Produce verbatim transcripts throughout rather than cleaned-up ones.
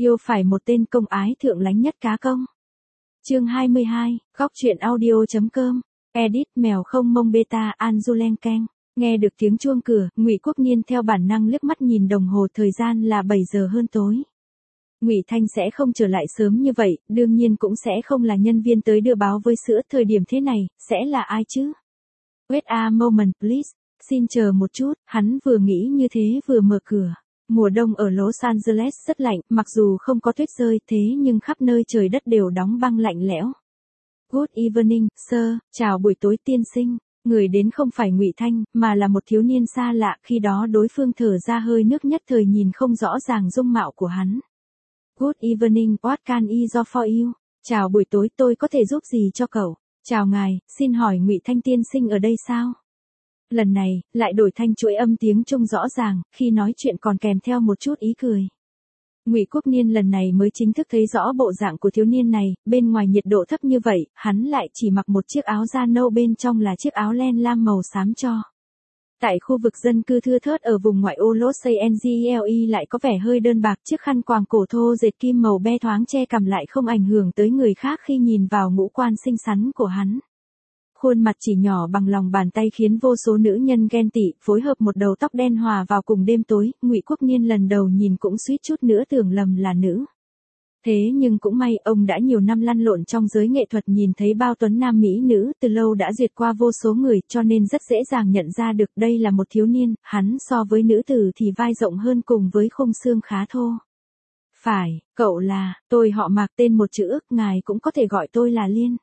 Yêu phải một tên công ái thượng lãnh nhất cá công. Chương hai mươi hai, góc truyện audio.com. Edit mèo không mông beta Anjulenkeng. Nghe được tiếng chuông cửa, Ngụy Quốc Niên theo bản năng liếc mắt nhìn đồng hồ, thời gian là bảy giờ hơn tối. Ngụy Thanh sẽ không trở lại sớm như vậy, đương nhiên cũng sẽ không là nhân viên tới đưa báo với sữa, thời điểm thế này, sẽ là ai chứ? Wait a moment please, xin chờ một chút, hắn vừa nghĩ như thế vừa mở cửa. Mùa đông ở Los Angeles rất lạnh, mặc dù không có tuyết rơi, thế nhưng khắp nơi trời đất đều đóng băng lạnh lẽo. Good evening, sir, chào buổi tối tiên sinh. Người đến không phải Ngụy Thanh, mà là một thiếu niên xa lạ, khi đó đối phương thở ra hơi nước, nhất thời nhìn không rõ ràng dung mạo của hắn. Good evening, what can I do for you? Chào buổi tối, tôi có thể giúp gì cho cậu? Chào ngài, xin hỏi Ngụy Thanh tiên sinh ở đây sao? Lần này, lại đổi thanh chuỗi âm tiếng Trung rõ ràng, khi nói chuyện còn kèm theo một chút ý cười. Ngụy Quốc Niên lần này mới chính thức thấy rõ bộ dạng của thiếu niên này, bên ngoài nhiệt độ thấp như vậy, hắn lại chỉ mặc một chiếc áo da nâu, bên trong là chiếc áo len lam màu xám cho. Tại khu vực dân cư thưa thớt ở vùng ngoại ô Los Angeles lại có vẻ hơi đơn bạc, chiếc khăn quàng cổ thô dệt kim màu be thoáng che cằm lại không ảnh hưởng tới người khác khi nhìn vào ngũ quan xinh xắn của hắn. Khuôn mặt chỉ nhỏ bằng lòng bàn tay khiến vô số nữ nhân ghen tị, phối hợp một đầu tóc đen hòa vào cùng đêm tối, Ngụy Quốc Niên lần đầu nhìn cũng suýt chút nữa tưởng lầm là nữ. Thế nhưng cũng may, ông đã nhiều năm lăn lộn trong giới nghệ thuật, nhìn thấy bao tuấn nam mỹ nữ, từ lâu đã duyệt qua vô số người, cho nên rất dễ dàng nhận ra được đây là một thiếu niên, hắn so với nữ tử thì vai rộng hơn cùng với khung xương khá thô. Phải, cậu là, tôi họ Mạc, tên một chữ ức, ngài cũng có thể gọi tôi là Liên.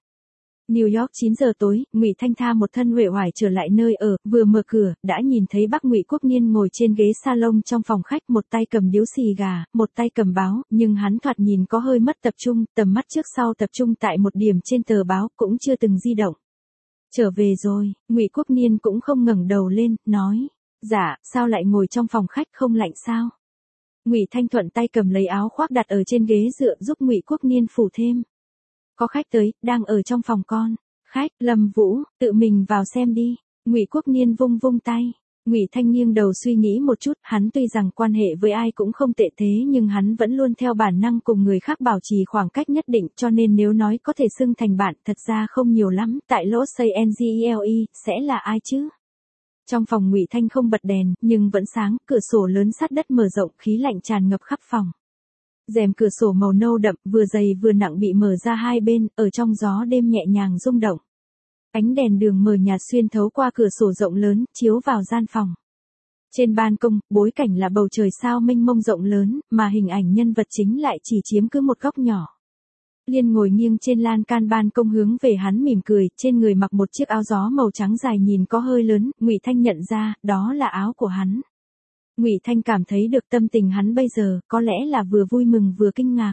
New York chín giờ tối, Ngụy Thanh tha một thân uể oải trở lại nơi ở, vừa mở cửa, đã nhìn thấy bác Ngụy Quốc Niên ngồi trên ghế salon trong phòng khách, một tay cầm điếu xì gà, một tay cầm báo, nhưng hắn thoạt nhìn có hơi mất tập trung, tầm mắt trước sau tập trung tại một điểm trên tờ báo, cũng chưa từng di động. Trở về rồi, Ngụy Quốc Niên cũng không ngẩng đầu lên, nói, dạ, sao lại ngồi trong phòng khách, không lạnh sao? Ngụy Thanh thuận tay cầm lấy áo khoác đặt ở trên ghế dựa, giúp Ngụy Quốc Niên phủ thêm. Có khách tới, đang ở trong phòng con. Khách, Lâm Vũ, tự mình vào xem đi. Ngụy Quốc Niên vung vung tay. Ngụy Thanh nghiêng đầu suy nghĩ một chút, hắn tuy rằng quan hệ với ai cũng không tệ, thế nhưng hắn vẫn luôn theo bản năng cùng người khác bảo trì khoảng cách nhất định, cho nên nếu nói có thể xưng thành bạn, thật ra không nhiều lắm, tại Los Angeles, sẽ là ai chứ? Trong phòng Ngụy Thanh không bật đèn, nhưng vẫn sáng, cửa sổ lớn sát đất mở rộng, khí lạnh tràn ngập khắp phòng. Rèm cửa sổ màu nâu đậm, vừa dày vừa nặng bị mở ra hai bên, ở trong gió đêm nhẹ nhàng rung động. Ánh đèn đường mờ nhạt xuyên thấu qua cửa sổ rộng lớn, chiếu vào gian phòng. Trên ban công, bối cảnh là bầu trời sao mênh mông rộng lớn, mà hình ảnh nhân vật chính lại chỉ chiếm cứ một góc nhỏ. Liên ngồi nghiêng trên lan can ban công hướng về hắn mỉm cười, trên người mặc một chiếc áo gió màu trắng dài nhìn có hơi lớn, Ngụy Thanh nhận ra, đó là áo của hắn. Ngụy Thanh cảm thấy được tâm tình hắn bây giờ, có lẽ là vừa vui mừng vừa kinh ngạc.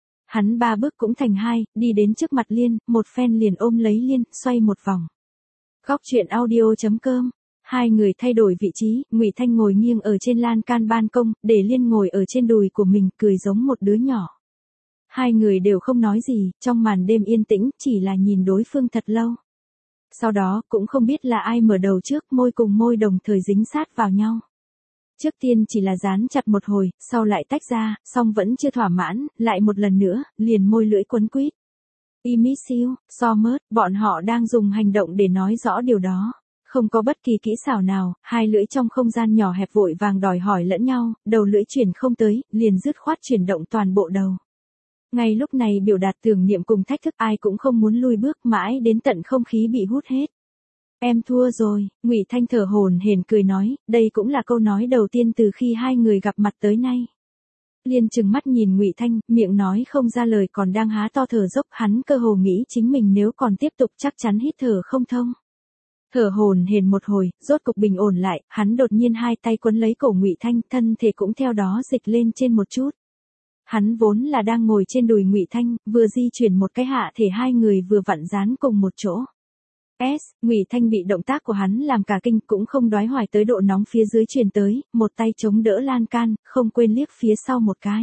Hắn ba bước cũng thành hai, đi đến trước mặt Liên, một phen liền ôm lấy Liên, xoay một vòng. Góc truyện audio.com. Hai người thay đổi vị trí, Ngụy Thanh ngồi nghiêng ở trên lan can ban công, để Liên ngồi ở trên đùi của mình, cười giống một đứa nhỏ. Hai người đều không nói gì, trong màn đêm yên tĩnh, chỉ là nhìn đối phương thật lâu. Sau đó, cũng không biết là ai mở đầu trước, môi cùng môi đồng thời dính sát vào nhau. Trước tiên chỉ là dán chặt một hồi, sau lại tách ra, song vẫn chưa thỏa mãn, lại một lần nữa, liền môi lưỡi quấn quýt. I miss you, so much, bọn họ đang dùng hành động để nói rõ điều đó. Không có bất kỳ kỹ xảo nào, hai lưỡi trong không gian nhỏ hẹp vội vàng đòi hỏi lẫn nhau, đầu lưỡi chuyển không tới, liền dứt khoát chuyển động toàn bộ đầu. Ngay lúc này biểu đạt tưởng niệm cùng thách thức, ai cũng không muốn lui bước, mãi đến tận không khí bị hút hết. Em thua rồi, Ngụy Thanh thở hổn hển cười nói, đây cũng là câu nói đầu tiên từ khi hai người gặp mặt tới nay. Liên trừng mắt nhìn Ngụy Thanh, miệng nói không ra lời, còn đang há to thở dốc, hắn cơ hồ nghĩ chính mình nếu còn tiếp tục chắc chắn hít thở không thông. Thở hổn hển một hồi, rốt cục bình ổn lại, hắn đột nhiên hai tay quấn lấy cổ Ngụy Thanh, thân thể cũng theo đó dịch lên trên một chút. Hắn vốn là đang ngồi trên đùi Ngụy Thanh, vừa di chuyển một cái hạ thể, hai người vừa vặn dán cùng một chỗ. S, Ngụy Thanh bị động tác của hắn làm cả kinh, cũng không đoái hoài tới độ nóng phía dưới truyền tới, một tay chống đỡ lan can, không quên liếc phía sau một cái.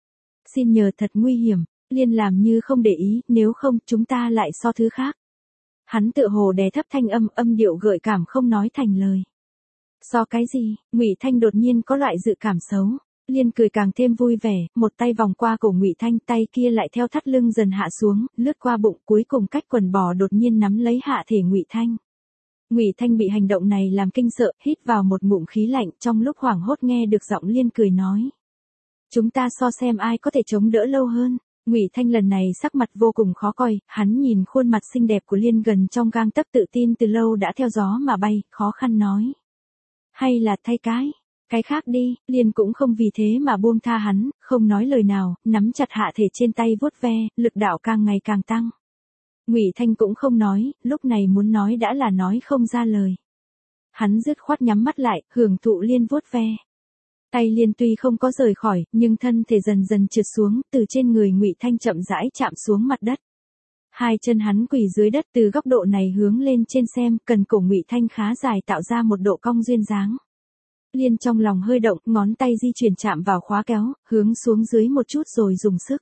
Xin nhờ, thật nguy hiểm, Liên làm như không để ý, nếu không, chúng ta lại so thứ khác. Hắn tựa hồ đè thấp thanh âm, âm điệu gợi cảm không nói thành lời. So cái gì? Ngụy Thanh đột nhiên có loại dự cảm xấu. Liên cười càng thêm vui vẻ, một tay vòng qua cổ Ngụy Thanh, tay kia lại theo thắt lưng dần hạ xuống, lướt qua bụng, cuối cùng cách quần bò đột nhiên nắm lấy hạ thể Ngụy Thanh. Ngụy Thanh bị hành động này làm kinh sợ, hít vào một ngụm khí lạnh, trong lúc hoảng hốt nghe được giọng Liên cười nói: "Chúng ta so xem ai có thể chống đỡ lâu hơn." Ngụy Thanh lần này sắc mặt vô cùng khó coi, hắn nhìn khuôn mặt xinh đẹp của Liên gần trong gang tấc, tự tin từ lâu đã theo gió mà bay, khó khăn nói: "Hay là thay cái, cái khác đi." Liên cũng không vì thế mà buông tha hắn, không nói lời nào, nắm chặt hạ thể trên tay vuốt ve, lực đạo càng ngày càng tăng. Ngụy Thanh cũng không nói, lúc này muốn nói đã là nói không ra lời. Hắn dứt khoát nhắm mắt lại, hưởng thụ Liên vuốt ve. Tay Liên tuy không có rời khỏi, nhưng thân thể dần dần trượt xuống, từ trên người Ngụy Thanh chậm rãi chạm xuống mặt đất. Hai chân hắn quỳ dưới đất, từ góc độ này hướng lên trên xem, cần cổ Ngụy Thanh khá dài tạo ra một độ cong duyên dáng. Liên trong lòng hơi động, ngón tay di chuyển chạm vào khóa kéo, hướng xuống dưới một chút rồi dùng sức.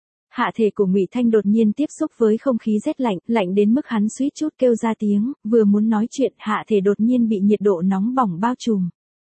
Hạ thể của Ngụy Thanh đột nhiên tiếp xúc với không khí rét lạnh, lạnh đến mức hắn suýt chút kêu ra tiếng, vừa muốn nói chuyện, hạ thể đột nhiên bị nhiệt độ nóng bỏng bao trùm.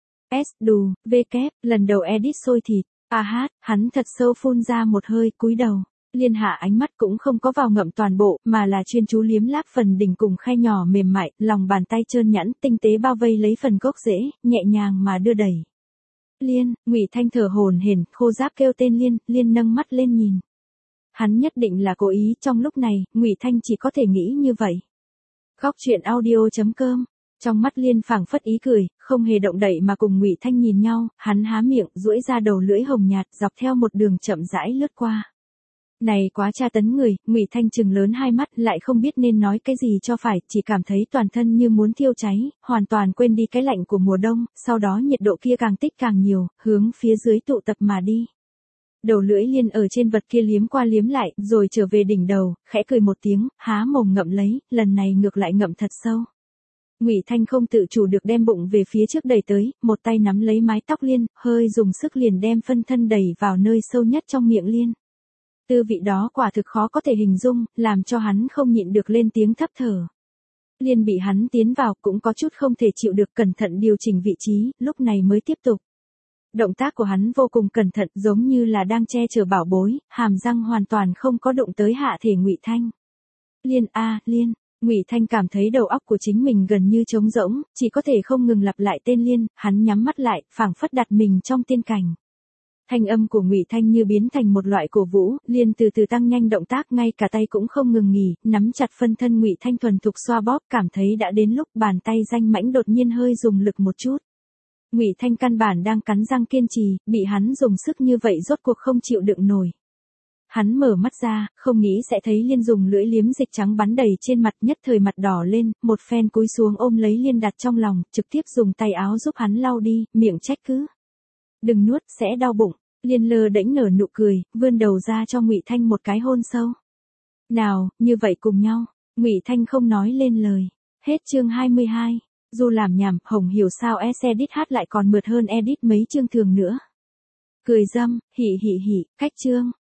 S đù, V kép, lần đầu edit sôi thịt, a hát, hắn thật sâu phun ra một hơi, cúi đầu. Liên hạ ánh mắt cũng không có vào ngậm toàn bộ, mà là chuyên chú liếm láp phần đỉnh cùng khe nhỏ mềm mại, lòng bàn tay trơn nhẵn, tinh tế bao vây lấy phần gốc rễ, nhẹ nhàng mà đưa đẩy. Liên, Ngụy Thanh thở hổn hển, khô ráp kêu tên Liên, Liên nâng mắt lên nhìn. Hắn nhất định là cố ý, trong lúc này, Ngụy Thanh chỉ có thể nghĩ như vậy. Góc truyện audio chấm com. Trong mắt Liên phảng phất ý cười, không hề động đậy mà cùng Ngụy Thanh nhìn nhau, hắn há miệng, duỗi ra đầu lưỡi hồng nhạt, dọc theo một đường chậm rãi lướt qua. Này quá tra tấn người, Ngụy Thanh trừng lớn hai mắt, lại không biết nên nói cái gì cho phải, chỉ cảm thấy toàn thân như muốn thiêu cháy, hoàn toàn quên đi cái lạnh của mùa đông, sau đó nhiệt độ kia càng tích càng nhiều, hướng phía dưới tụ tập mà đi. Đầu lưỡi Liên ở trên vật kia liếm qua liếm lại, rồi trở về đỉnh đầu, khẽ cười một tiếng, há mồm ngậm lấy, lần này ngược lại ngậm thật sâu. Ngụy Thanh không tự chủ được đem bụng về phía trước đẩy tới, một tay nắm lấy mái tóc Liên, hơi dùng sức liền đem phân thân đẩy vào nơi sâu nhất trong miệng Liên. Tư vị đó quả thực khó có thể hình dung, làm cho hắn không nhịn được lên tiếng thấp thở. Liên bị hắn tiến vào cũng có chút không thể chịu được, cẩn thận điều chỉnh vị trí, lúc này mới tiếp tục. Động tác của hắn vô cùng cẩn thận, giống như là đang che chở bảo bối, hàm răng hoàn toàn không có đụng tới hạ thể Ngụy Thanh. Liên a, Liên. Ngụy Thanh cảm thấy đầu óc của chính mình gần như trống rỗng, chỉ có thể không ngừng lặp lại tên Liên, hắn nhắm mắt lại, phảng phất đặt mình trong tiên cảnh. Thanh âm của Ngụy Thanh như biến thành một loại cổ vũ, Liên từ từ tăng nhanh động tác, ngay cả tay cũng không ngừng nghỉ, nắm chặt phân thân Ngụy Thanh thuần thục xoa bóp, cảm thấy đã đến lúc bàn tay danh mãnh đột nhiên hơi dùng lực một chút. Ngụy Thanh căn bản đang cắn răng kiên trì, bị hắn dùng sức như vậy rốt cuộc không chịu đựng nổi. Hắn mở mắt ra, không nghĩ sẽ thấy Liên dùng lưỡi liếm dịch trắng bắn đầy trên mặt, nhất thời mặt đỏ lên, một phen cúi xuống ôm lấy Liên đặt trong lòng, trực tiếp dùng tay áo giúp hắn lau đi, miệng trách cứ: "Đừng nuốt, sẽ đau bụng." Liên lơ đễnh nở nụ cười, vươn đầu ra cho Ngụy Thanh một cái hôn sâu. "Nào, như vậy cùng nhau." Ngụy Thanh không nói lên lời. Hết chương hai mươi hai. Dù làm nhảm, Hồng hiểu sao edit hát lại còn mượt hơn edit mấy chương thường nữa. Cười râm, hỉ hỉ hỉ, cách chương.